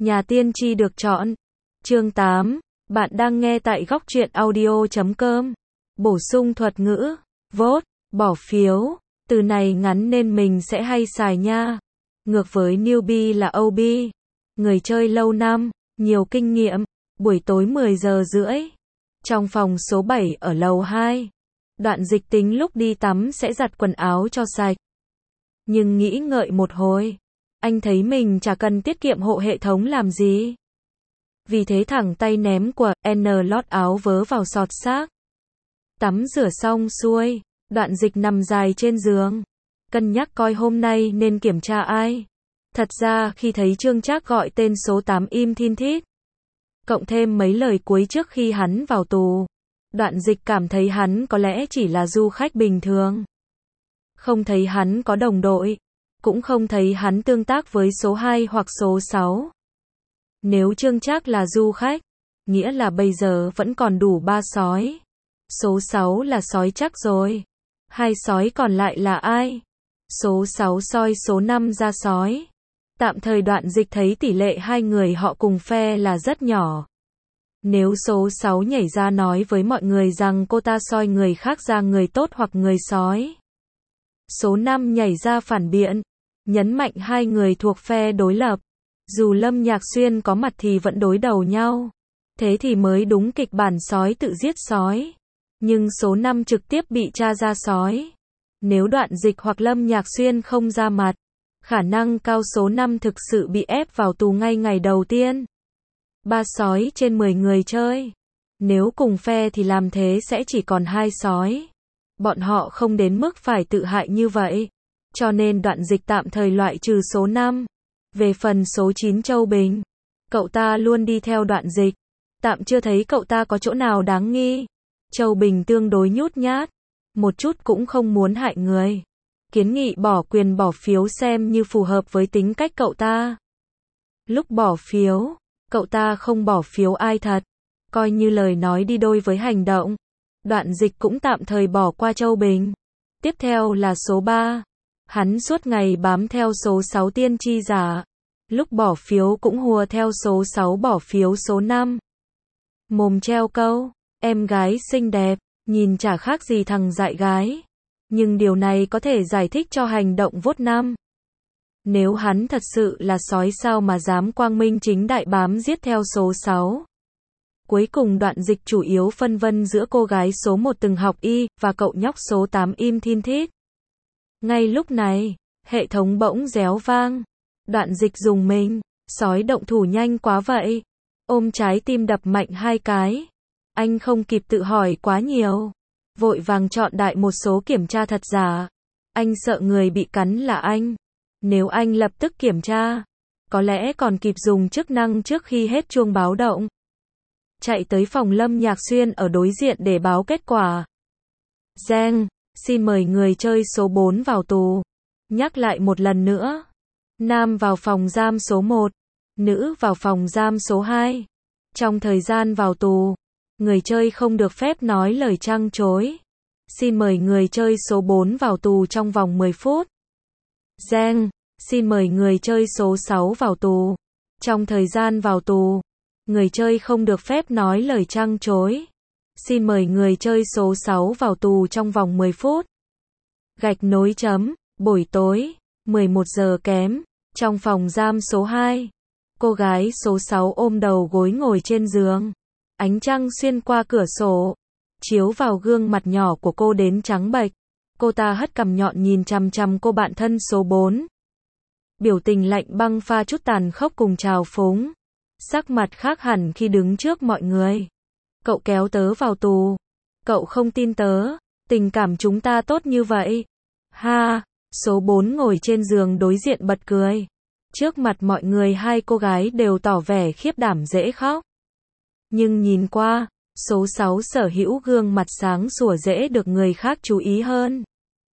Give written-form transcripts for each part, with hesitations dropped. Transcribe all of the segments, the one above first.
Nhà tiên tri được chọn. Chương 8. Bạn đang nghe tại góc truyện audio.com. Bổ sung thuật ngữ. Vote, bỏ phiếu. Từ này ngắn nên mình sẽ hay xài nha. Ngược với newbie là OB. Người chơi lâu năm, nhiều kinh nghiệm. Buổi tối 10 giờ rưỡi. Trong phòng số 7 ở lầu 2. Đoạn Dịch tính lúc đi tắm sẽ giặt quần áo cho sạch. Nhưng nghĩ ngợi một hồi, anh thấy mình chả cần tiết kiệm hộ hệ thống làm gì. Vì thế thẳng tay ném quần lót áo vớ vào xọt xác. Tắm rửa xong xuôi, Đoạn Dịch nằm dài trên giường, cân nhắc coi hôm nay nên kiểm tra ai. Thật ra khi thấy Trương Trác gọi tên số 8 im thin thít, cộng thêm mấy lời cuối trước khi hắn vào tù, Đoạn Dịch cảm thấy hắn có lẽ chỉ là du khách bình thường. Không thấy hắn có đồng đội, cũng không thấy hắn tương tác với số 2 hoặc số 6. Nếu Trương Trác là du khách, nghĩa là bây giờ vẫn còn đủ 3 sói. Số 6 là sói chắc rồi. 2 sói còn lại là ai? Số 6 soi số 5 ra sói. Tạm thời Đoạn Dịch thấy tỷ lệ hai người họ cùng phe là rất nhỏ. Nếu số 6 nhảy ra nói với mọi người rằng cô ta soi người khác ra người tốt hoặc người sói, số 5 nhảy ra phản biện, nhấn mạnh hai người thuộc phe đối lập. Dù Lâm Nhạc Xuyên có mặt thì vẫn đối đầu nhau. Thế thì mới đúng kịch bản sói tự giết sói. Nhưng số 5 trực tiếp bị tra ra sói. Nếu Đoạn Dịch hoặc Lâm Nhạc Xuyên không ra mặt, khả năng cao số 5 thực sự bị ép vào tù ngay ngày đầu tiên. 3 sói trên 10 người chơi. Nếu cùng phe thì làm thế sẽ chỉ còn 2 sói. Bọn họ không đến mức phải tự hại như vậy. Cho nên Đoạn Dịch tạm thời loại trừ số 5. Về phần số 9 Châu Bình, cậu ta luôn đi theo Đoạn Dịch. Tạm chưa thấy cậu ta có chỗ nào đáng nghi. Châu Bình tương đối nhút nhát, một chút cũng không muốn hại người. Kiến nghị bỏ quyền bỏ phiếu xem như phù hợp với tính cách cậu ta. Lúc bỏ phiếu, cậu ta không bỏ phiếu ai thật, coi như lời nói đi đôi với hành động. Đoạn Dịch cũng tạm thời bỏ qua Châu Bình. Tiếp theo là số 3. Hắn suốt ngày bám theo số 6 tiên tri giả. Lúc bỏ phiếu cũng hùa theo số 6 bỏ phiếu số 5. Mồm treo câu, em gái xinh đẹp, nhìn chả khác gì thằng dại gái. Nhưng điều này có thể giải thích cho hành động vote 5. Nếu hắn thật sự là sói sao mà dám quang minh chính đại bám giết theo số 6. Cuối cùng Đoạn Dịch chủ yếu phân vân giữa cô gái số 1 từng học y, và cậu nhóc số 8 im thin thít. Ngay lúc này, hệ thống bỗng réo vang. Đoạn Dịch rùng mình, sói động thủ nhanh quá vậy. Ôm trái tim đập mạnh 2 cái. Anh không kịp tự hỏi quá nhiều. Vội vàng chọn đại một số kiểm tra thật giả. Anh sợ người bị cắn là anh. Nếu anh lập tức kiểm tra, có lẽ còn kịp dùng chức năng trước khi hết chuông báo động. Chạy tới phòng Lâm Nhạc Xuyên ở đối diện để báo kết quả. Giang, xin mời người chơi số 4 vào tù. Nhắc lại một lần nữa. Nam vào phòng giam số 1, nữ vào phòng giam số 2. Trong thời gian vào tù, người chơi không được phép nói lời trăng trối. Xin mời người chơi số 4 vào tù trong vòng 10 phút. Giang, xin mời người chơi số 6 vào tù. Trong thời gian vào tù, người chơi không được phép nói lời trăng trối. Xin mời người chơi số 6 vào tù trong vòng 10 phút. Gạch nối chấm, buổi tối, 11 giờ kém, trong phòng giam số 2. Cô gái số 6 ôm đầu gối ngồi trên giường. Ánh trăng xuyên qua cửa sổ, chiếu vào gương mặt nhỏ của cô đến trắng bệch. Cô ta hất cằm nhọn nhìn chằm chằm cô bạn thân số 4. Biểu tình lạnh băng pha chút tàn khốc cùng trào phúng. Sắc mặt khác hẳn khi đứng trước mọi người. Cậu kéo tớ vào tù. Cậu không tin tớ. Tình cảm chúng ta tốt như vậy. Ha, số 4 ngồi trên giường đối diện bật cười. Trước mặt mọi người hai cô gái đều tỏ vẻ khiếp đảm dễ khóc. Nhưng nhìn qua, số 6 sở hữu gương mặt sáng sủa dễ được người khác chú ý hơn.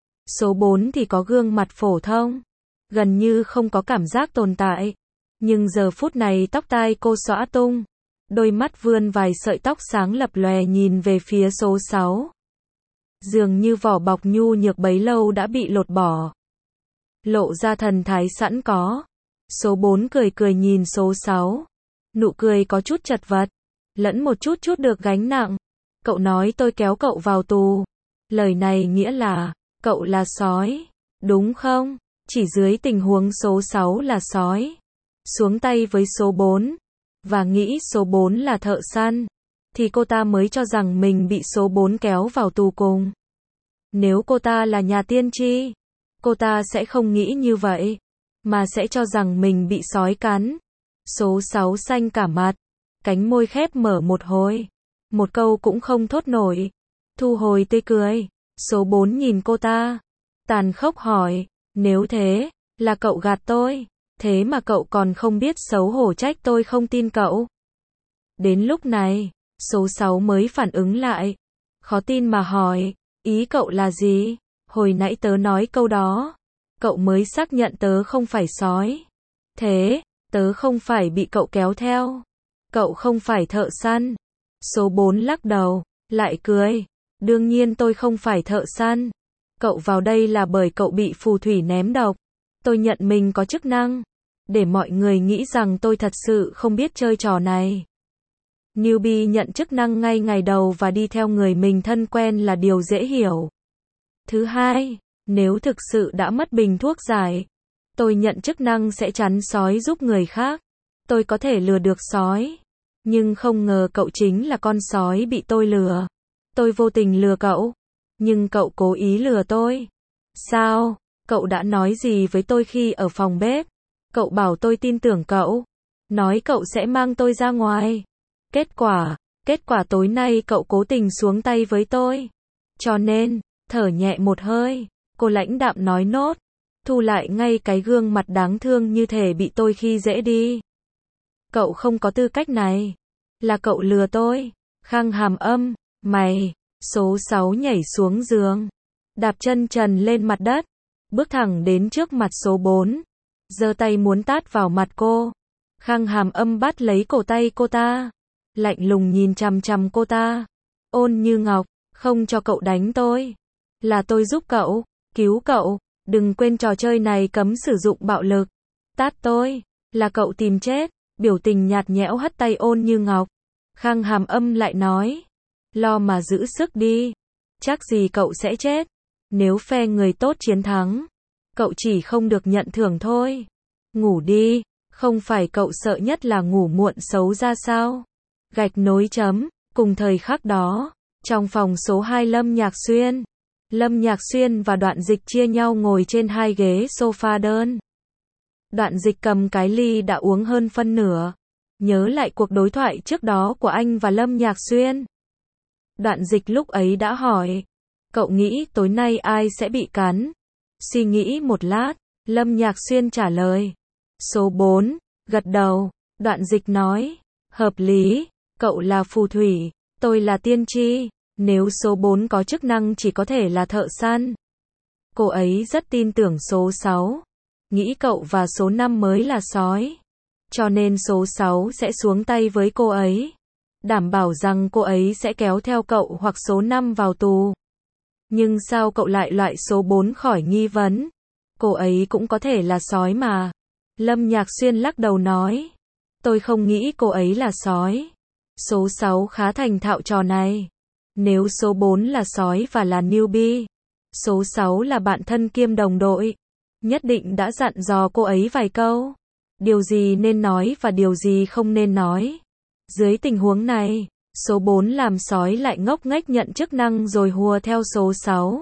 Số 4 thì có gương mặt phổ thông, gần như không có cảm giác tồn tại. Nhưng giờ phút này tóc tai cô xõa tung, đôi mắt vươn vài sợi tóc sáng lập lòe nhìn về phía số 6. Dường như vỏ bọc nhu nhược bấy lâu đã bị lột bỏ. Lộ ra thần thái sẵn có. Số 4 cười cười nhìn số 6. Nụ cười có chút chật vật, lẫn một chút chút được gánh nặng. Cậu nói tôi kéo cậu vào tù. Lời này nghĩa là, cậu là sói, đúng không? Chỉ dưới tình huống số 6 là sói, xuống tay với số 4, và nghĩ số 4 là thợ săn, thì cô ta mới cho rằng mình bị số 4 kéo vào tù cùng. Nếu cô ta là nhà tiên tri, cô ta sẽ không nghĩ như vậy, mà sẽ cho rằng mình bị sói cắn. Số 6 xanh cả mặt, cánh môi khép mở một hồi, một câu cũng không thốt nổi, thu hồi tươi cười. Số 4 nhìn cô ta, tàn khốc hỏi, nếu thế, là cậu gạt tôi, thế mà cậu còn không biết xấu hổ trách tôi không tin cậu. Đến lúc này, số 6 mới phản ứng lại, khó tin mà hỏi, ý cậu là gì? Hồi nãy tớ nói câu đó, cậu mới xác nhận tớ không phải sói. Thế, tớ không phải bị cậu kéo theo. Cậu không phải thợ săn. Số 4 lắc đầu, lại cười. Đương nhiên tôi không phải thợ săn. Cậu vào đây là bởi cậu bị phù thủy ném độc. Tôi nhận mình có chức năng, để mọi người nghĩ rằng tôi thật sự không biết chơi trò này. Newbie nhận chức năng ngay ngày đầu và đi theo người mình thân quen là điều dễ hiểu. Thứ hai, nếu thực sự đã mất bình thuốc giải, tôi nhận chức năng sẽ chắn sói giúp người khác. Tôi có thể lừa được sói, nhưng không ngờ cậu chính là con sói bị tôi lừa. Tôi vô tình lừa cậu, nhưng cậu cố ý lừa tôi. Sao? Cậu đã nói gì với tôi khi ở phòng bếp? Cậu bảo tôi tin tưởng cậu, nói cậu sẽ mang tôi ra ngoài. Kết quả tối nay cậu cố tình xuống tay với tôi. Cho nên, thở nhẹ một hơi, cô lãnh đạm nói nốt, thu lại ngay cái gương mặt đáng thương như thể bị tôi khi dễ đi. Cậu không có tư cách này, là cậu lừa tôi. Khang hàm âm, mày. Số 6 nhảy xuống giường, đạp chân trần lên mặt đất, bước thẳng đến trước mặt số 4, giơ tay muốn tát vào mặt cô. Khang hàm âm bắt lấy cổ tay cô ta, lạnh lùng nhìn chằm chằm cô ta. Ôn như ngọc, không cho cậu đánh tôi. Là tôi giúp cậu, cứu cậu, đừng quên trò chơi này cấm sử dụng bạo lực. Tát tôi, là cậu tìm chết. Biểu tình nhạt nhẽo hất tay ôn như ngọc. Khang hàm âm lại nói, lo mà giữ sức đi, chắc gì cậu sẽ chết. Nếu phe người tốt chiến thắng, cậu chỉ không được nhận thưởng thôi. Ngủ đi, không phải cậu sợ nhất là ngủ muộn xấu ra sao? Gạch nối chấm, cùng thời khắc đó, trong phòng số 2 Lâm Nhạc Xuyên và Đoạn Dịch chia nhau ngồi trên hai ghế sofa đơn. Đoạn Dịch cầm cái ly đã uống hơn phân nửa, nhớ lại cuộc đối thoại trước đó của anh và Lâm Nhạc Xuyên. Đoạn Dịch lúc ấy đã hỏi, cậu nghĩ tối nay ai sẽ bị cắn? Suy nghĩ một lát, Lâm Nhạc Xuyên trả lời, số 4, gật đầu. Đoạn Dịch nói, hợp lý, cậu là phù thủy, tôi là tiên tri, nếu số 4 có chức năng chỉ có thể là thợ săn. Cô ấy rất tin tưởng số 6, nghĩ cậu và số 5 mới là sói, cho nên số 6 sẽ xuống tay với cô ấy, đảm bảo rằng cô ấy sẽ kéo theo cậu hoặc số 5 vào tù. Nhưng sao cậu lại loại số 4 khỏi nghi vấn? Cô ấy cũng có thể là sói mà. Lâm Nhạc Xuyên lắc đầu nói, tôi không nghĩ cô ấy là sói. Số 6 khá thành thạo trò này. Nếu số 4 là sói và là newbie, số 6 là bạn thân kiêm đồng đội, nhất định đã dặn dò cô ấy vài câu, điều gì nên nói và điều gì không nên nói. Dưới tình huống này, số 4 làm sói lại ngốc nghếch nhận chức năng rồi hùa theo số 6.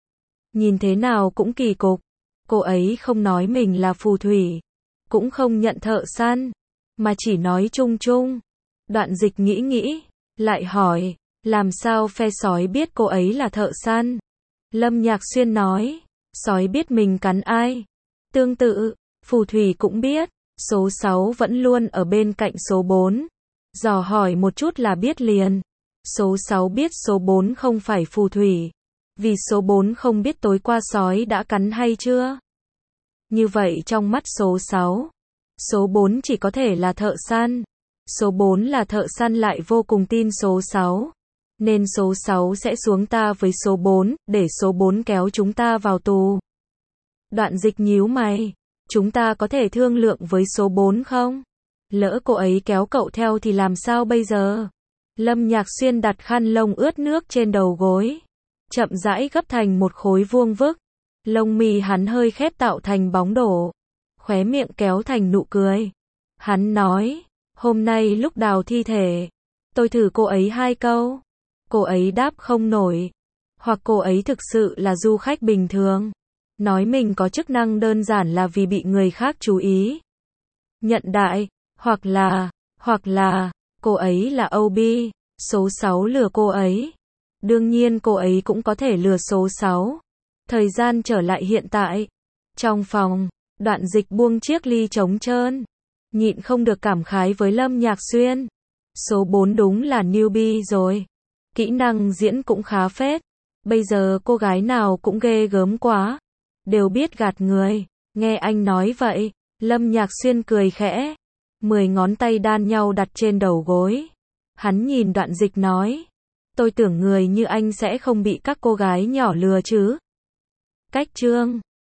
Nhìn thế nào cũng kỳ cục. Cô ấy không nói mình là phù thủy, cũng không nhận thợ săn, mà chỉ nói chung chung. Đoạn Dịch nghĩ, lại hỏi, làm sao phe sói biết cô ấy là thợ săn? Lâm Nhạc Xuyên nói, sói biết mình cắn ai. Tương tự, phù thủy cũng biết. Số 6 vẫn luôn ở bên cạnh số 4. Dò hỏi một chút là biết liền. Số 6 biết số 4 không phải phù thủy, vì số 4 không biết tối qua sói đã cắn hay chưa. Như vậy trong mắt số 6, số 4 chỉ có thể là thợ săn. Số 4 là thợ săn lại vô cùng tin số 6. Nên số 6 sẽ xuống ta với số 4, để số 4 kéo chúng ta vào tù. Đoạn Dịch nhíu mày, Chúng ta có thể thương lượng với số 4 không? Lỡ cô ấy kéo cậu theo thì làm sao bây giờ? Lâm Nhạc Xuyên đặt khăn lông ướt nước trên đầu gối, chậm rãi gấp thành một khối vuông vức. Lông mi hắn hơi khép tạo thành bóng đổ, khóe miệng kéo thành nụ cười. Hắn nói, hôm nay lúc đào thi thể, tôi thử cô ấy 2 câu. Cô ấy đáp không nổi. Hoặc cô ấy thực sự là du khách bình thường, nói mình có chức năng đơn giản là vì bị người khác chú ý, nhận đại. Hoặc là, cô ấy là OB, số 6 lừa cô ấy. Đương nhiên cô ấy cũng có thể lừa số 6. Thời gian trở lại hiện tại. Trong phòng, Đoạn Dịch buông chiếc ly trống trơn, nhịn không được cảm khái với Lâm Nhạc Xuyên. Số 4 đúng là newbie rồi. Kỹ năng diễn cũng khá phết. Bây giờ cô gái nào cũng ghê gớm quá, đều biết gạt người. Nghe anh nói vậy, Lâm Nhạc Xuyên cười khẽ, 10 ngón tay đan nhau đặt trên đầu gối. Hắn nhìn Đoạn Dịch nói, tôi tưởng người như anh sẽ không bị các cô gái nhỏ lừa chứ. Cách chương